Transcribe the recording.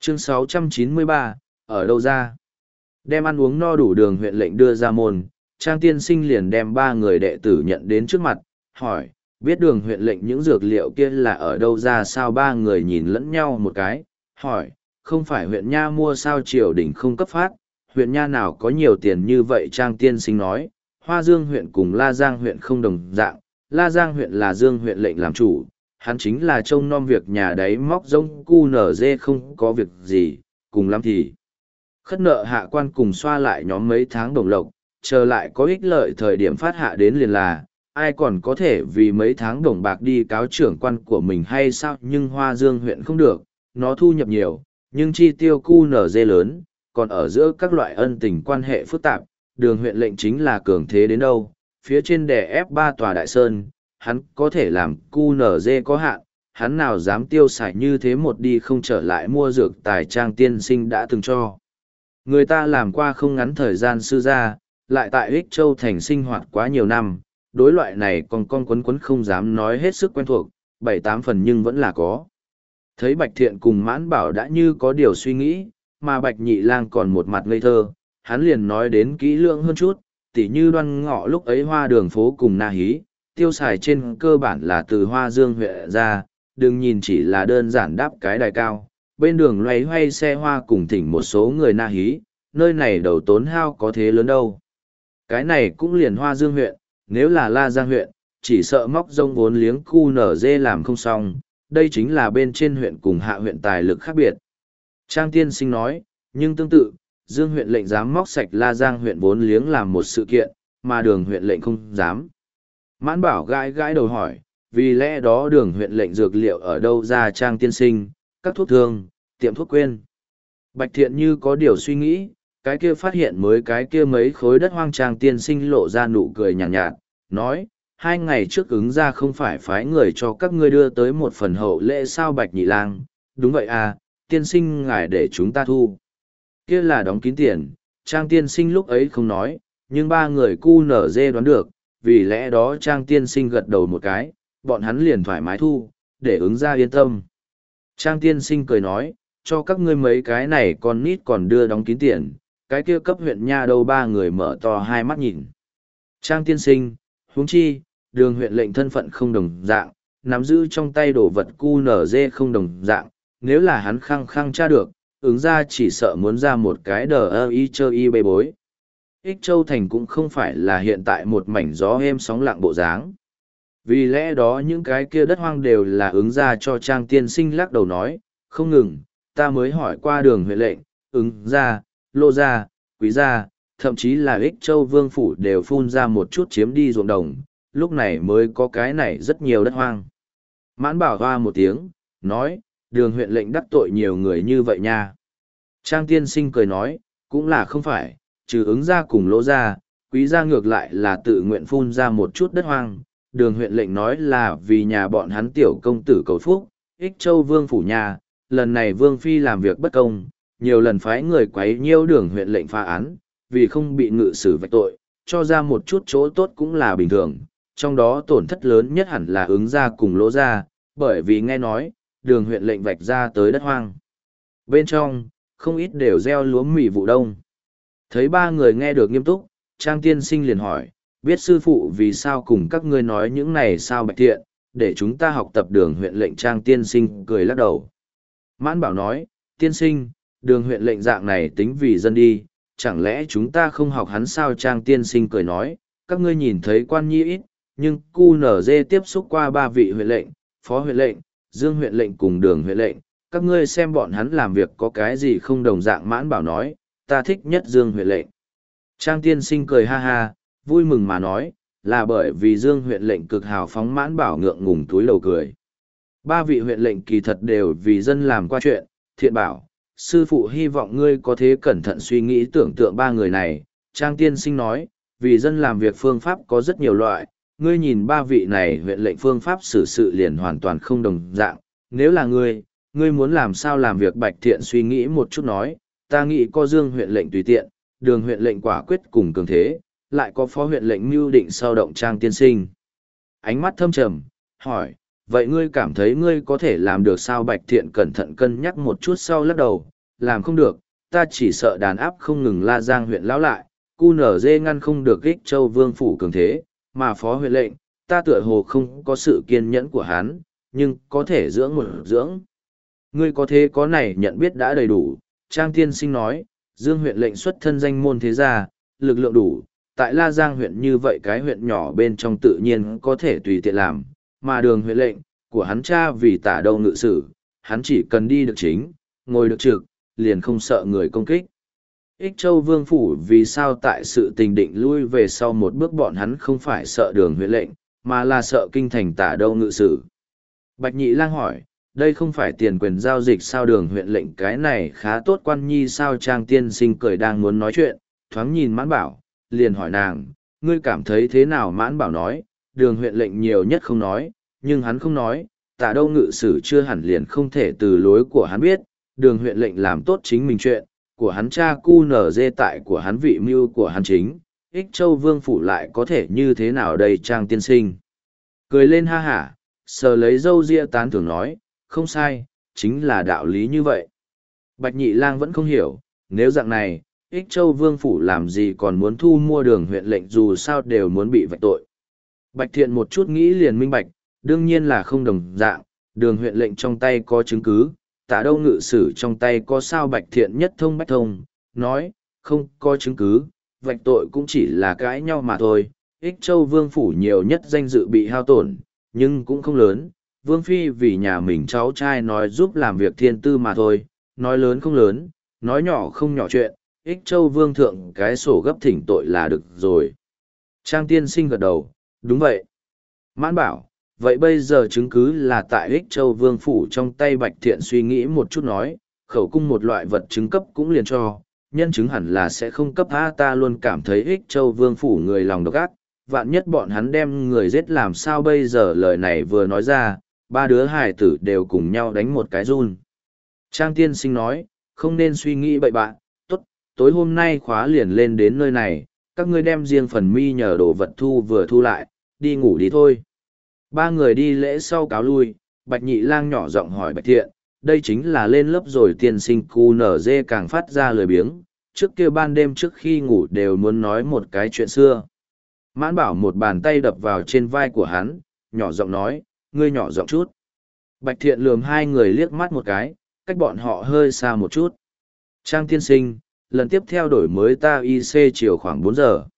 Chương 693, ở đâu ra? Đem ăn uống no đủ, Đường huyện lệnh đưa ra môn, Trang tiên sinh liền đem ba người đệ tử nhận đến trước mặt, hỏi, biết Đường huyện lệnh những dược liệu kia là ở đâu ra sao? Ba người nhìn lẫn nhau một cái, hỏi, không phải huyện Nha mua sao triều đình không cấp phát, huyện Nha nào có nhiều tiền như vậy? Trang tiên sinh nói, Hoa Dương huyện cùng La Giang huyện không đồng dạng, La Giang huyện là Dương huyện lệnh làm chủ, hắn chính là trông nom việc nhà đấy, móc rông cu nở dê không có việc gì, cùng lắm thì khất nợ hạ quan cùng xoa lại nhóm mấy tháng đồng lộc, chờ lại có ích lợi thời điểm phát hạ đến liền là, ai còn có thể vì mấy tháng đồng bạc đi cáo trưởng quan của mình hay sao? Nhưng Hoa Dương huyện không được, nó thu nhập nhiều, nhưng chi tiêu cu nở dê lớn, còn ở giữa các loại ân tình quan hệ phức tạp, Đường huyện lệnh chính là cường thế đến đâu, phía trên đè ép ba tòa đại sơn, hắn có thể làm cu nở dê có hạn, hắn nào dám tiêu xài như thế một đi không trở lại mua dược tài. Trang tiên sinh đã từng cho người ta làm qua không ngắn thời gian sư gia, lại tại Ích Châu thành sinh hoạt quá nhiều năm, đối loại này con quấn quấn không dám nói hết sức quen thuộc, 7-8 phần nhưng vẫn là có. Thấy Bạch Thiện cùng Mãn Bảo đã như có điều suy nghĩ, mà Bạch Nhị Lang còn một mặt ngây thơ, hắn liền nói đến kỹ lưỡng hơn chút, tỉ như Đoan Ngọ lúc ấy hoa đường phố cùng Na Hí, tiêu xài trên cơ bản là từ Hoa Dương huyện ra, đừng nhìn chỉ là đơn giản đáp cái đài cao, bên đường loay hoay xe hoa cùng thỉnh một số người Na Hí, nơi này đầu tốn hao có thế lớn đâu. Cái này cũng liền Hoa Dương huyện, nếu là La Giang huyện, chỉ sợ móc rông vốn liếng cu nở dê làm không xong, đây chính là bên trên huyện cùng hạ huyện tài lực khác biệt. Trang tiên sinh nói, nhưng tương tự, Dương huyện lệnh dám móc sạch La Giang huyện vốn liếng làm một sự kiện, mà Đường huyện lệnh không dám. Mãn Bảo gãi gãi đầu hỏi, vì lẽ đó Đường huyện lệnh dược liệu ở đâu ra? Trang tiên sinh, các thuốc thương, tiệm thuốc quên. Bạch Thiện như có điều suy nghĩ, cái kia phát hiện mới cái kia mấy khối đất hoang. Trang tiên sinh lộ ra nụ cười nhàn nhạt, nói, 2 ngày trước ứng ra không phải phái người cho các ngươi đưa tới một phần hậu lễ sao? Bạch Nhị Lang, đúng vậy à, tiên sinh ngài để chúng ta thu. Kia là đóng kín tiền. Trang tiên sinh lúc ấy không nói, nhưng ba người cu nở dê đoán được, vì lẽ đó Trang tiên sinh gật đầu một cái, bọn hắn liền thoải mái thu, để ứng ra yên tâm. Trang tiên sinh cười nói, cho các ngươi mấy cái này con nít còn đưa đóng kín tiền, cái kia cấp huyện Nha đâu? Ba người mở to hai mắt nhìn. Trang tiên sinh, huống chi, Đường huyện lệnh thân phận không đồng dạng, nắm giữ trong tay đồ vật cu nở dê không đồng dạng, nếu là hắn khăng khăng tra được, ứng ra chỉ sợ muốn ra một cái đờ ơ y chơ y bê bối. Ích Châu thành cũng không phải là hiện tại một mảnh gió êm sóng lặng bộ dáng. Vì lẽ đó những cái kia đất hoang đều là ứng ra cho. Trang tiên sinh lắc đầu nói, không ngừng, ta mới hỏi qua Đường huyện lệnh, ứng ra, lô ra, quý ra, thậm chí là Ích Châu vương phủ đều phun ra một chút chiếm đi ruộng đồng, lúc này mới có cái này rất nhiều đất hoang. Mãn Bảo hoa một tiếng, nói, Đường huyện lệnh đắc tội nhiều người như vậy nha. Trang tiên sinh cười nói, cũng là không phải, trừ ứng ra cùng lỗ ra, quý ra ngược lại là tự nguyện phun ra một chút đất hoang. Đường huyện lệnh nói là vì nhà bọn hắn tiểu công tử cầu phúc, Ích Châu vương phủ nhà, lần này vương phi làm việc bất công, nhiều lần phái người quấy nhiễu Đường huyện lệnh phá án, vì không bị ngự xử vạch tội, cho ra một chút chỗ tốt cũng là bình thường, trong đó tổn thất lớn nhất hẳn là ứng ra cùng lỗ ra, bởi vì nghe nói, Đường huyện lệnh vạch ra tới đất hoang. Bên trong, không ít đều gieo lúa mì vụ đông. Thấy ba người nghe được nghiêm túc, Trang tiên sinh liền hỏi, biết sư phụ vì sao cùng các ngươi nói những này sao? Bạch Thiện, để chúng ta học tập Đường huyện lệnh. Trang tiên sinh cười lắc đầu. Mãn Bảo nói, tiên sinh, Đường huyện lệnh dạng này tính vì dân đi, chẳng lẽ chúng ta không học hắn sao? Trang tiên sinh cười nói, các ngươi nhìn thấy quan nhi ít, nhưng cu nở dê tiếp xúc qua 3 vị huyện lệnh, phó huyện lệnh, Dương huyện lệnh cùng Đường huyện lệnh, các ngươi xem bọn hắn làm việc có cái gì không đồng dạng? Mãn Bảo nói, ta thích nhất Dương huyện lệnh. Trang tiên sinh cười ha ha, vui mừng mà nói, là bởi vì Dương huyện lệnh cực hào phóng. Mãn Bảo ngượng ngùng túi lầu cười. 3 vị huyện lệnh kỳ thật đều vì dân làm qua chuyện. Thiện Bảo, sư phụ hy vọng ngươi có thế cẩn thận suy nghĩ tưởng tượng 3 người này. Trang tiên sinh nói, vì dân làm việc phương pháp có rất nhiều loại, ngươi nhìn 3 vị này huyện lệnh phương pháp xử sự liền hoàn toàn không đồng dạng. Nếu là ngươi muốn làm sao làm việc? Bạch Thiện suy nghĩ một chút nói, ta nghĩ có Dương huyện lệnh tùy tiện, Đường huyện lệnh quả quyết cùng cường thế, lại có phó huyện lệnh mưu định sao động. Trang tiên sinh ánh mắt thâm trầm, hỏi, vậy ngươi cảm thấy ngươi có thể làm được sao? Bạch Thiện cẩn thận cân nhắc một chút sau lắc đầu, làm không được, ta chỉ sợ đàn áp không ngừng La Giang huyện lão lại, QNZ ngăn không được Ích Châu Vương phủ cường thế, mà phó huyện lệnh, ta tựa hồ không có sự kiên nhẫn của hắn, nhưng có thể dưỡng một dưỡng. Ngươi có thế có này nhận biết đã đầy đủ, Trang Tiên Sinh nói, Dương huyện lệnh xuất thân danh môn thế gia, lực lượng đủ, tại La Giang huyện như vậy cái huyện nhỏ bên trong tự nhiên có thể tùy tiện làm, mà Đường huyện lệnh của hắn cha vì tả đâu ngự sử, hắn chỉ cần đi được chính, ngồi được trực, liền không sợ người công kích. Ích Châu Vương phủ vì sao tại sự tình định lui về sau một bước bọn hắn không phải sợ Đường huyện lệnh, mà là sợ kinh thành tả đâu ngự sử. Bạch Nhị Lang hỏi, đây không phải tiền quyền giao dịch sao? Đường huyện lệnh cái này khá tốt quan nhi sao? Trang Tiên Sinh cười đang muốn nói chuyện, thoáng nhìn Mãn Bảo, liền hỏi nàng, ngươi cảm thấy thế nào? Mãn Bảo nói, Đường huyện lệnh nhiều nhất không nói, nhưng hắn không nói, tả đâu ngự sử chưa hẳn liền không thể từ lối của hắn biết, Đường huyện lệnh làm tốt chính mình chuyện, của hắn cha cu nở dê tại của hắn vị mưu của hắn chính, Ích Châu Vương phủ lại có thể như thế nào đây? Trang Tiên Sinh cười lên ha hả, sờ lấy râu ria tán thưởng nói, không sai, chính là đạo lý như vậy. Bạch Nhị Lang vẫn không hiểu, nếu dạng này, Ích Châu Vương phủ làm gì còn muốn thu mua Đường huyện lệnh, dù sao đều muốn bị vạch tội. Bạch Thiện một chút nghĩ liền minh bạch, đương nhiên là không đồng dạng, Đường huyện lệnh trong tay có chứng cứ, tả đâu ngự sử trong tay có sao? Bạch Thiện nhất thông bách thông, nói, không có chứng cứ, vạch tội cũng chỉ là cãi nhau mà thôi. Ích Châu Vương phủ nhiều nhất danh dự bị hao tổn, nhưng cũng không lớn. Vương Phi vì nhà mình cháu trai nói giúp làm việc thiên tư mà thôi, nói lớn không lớn, nói nhỏ không nhỏ chuyện, Ích Châu Vương thượng cái sổ gấp thỉnh tội là được rồi. Trang Tiên Sinh gật đầu, đúng vậy. Mãn Bảo, vậy bây giờ chứng cứ là tại Ích Châu Vương phủ trong tay. Bạch Thiện suy nghĩ một chút nói, khẩu cung một loại vật chứng cấp cũng liền cho, nhân chứng hẳn là sẽ không cấp. Ta luôn cảm thấy Ích Châu Vương phủ người lòng độc ác, vạn nhất bọn hắn đem người giết làm sao bây giờ? Lời này vừa nói ra, ba đứa hài tử đều cùng nhau đánh một cái run. Trang Tiên Sinh nói, không nên suy nghĩ bậy bạ, tốt, tối hôm nay khóa liền lên đến nơi này, các ngươi đem riêng phần mi nhờ đồ vật thu vừa thu lại, đi ngủ đi thôi. Ba người đi lễ sau cáo lui, Bạch Nhị Lang nhỏ giọng hỏi Bạch Thiện, đây chính là lên lớp rồi? Tiên Sinh cu nở dê càng phát ra lười biếng, trước kia ban đêm trước khi ngủ đều muốn nói một cái chuyện xưa. Mãn Bảo một bàn tay đập vào trên vai của hắn, nhỏ giọng nói, ngươi nhỏ giọng chút. Bạch Thiện lườm hai người liếc mắt một cái, cách bọn họ hơi xa một chút. Trang Tiên Sinh, lần tiếp theo đổi mới ta IC chiều khoảng 4 giờ.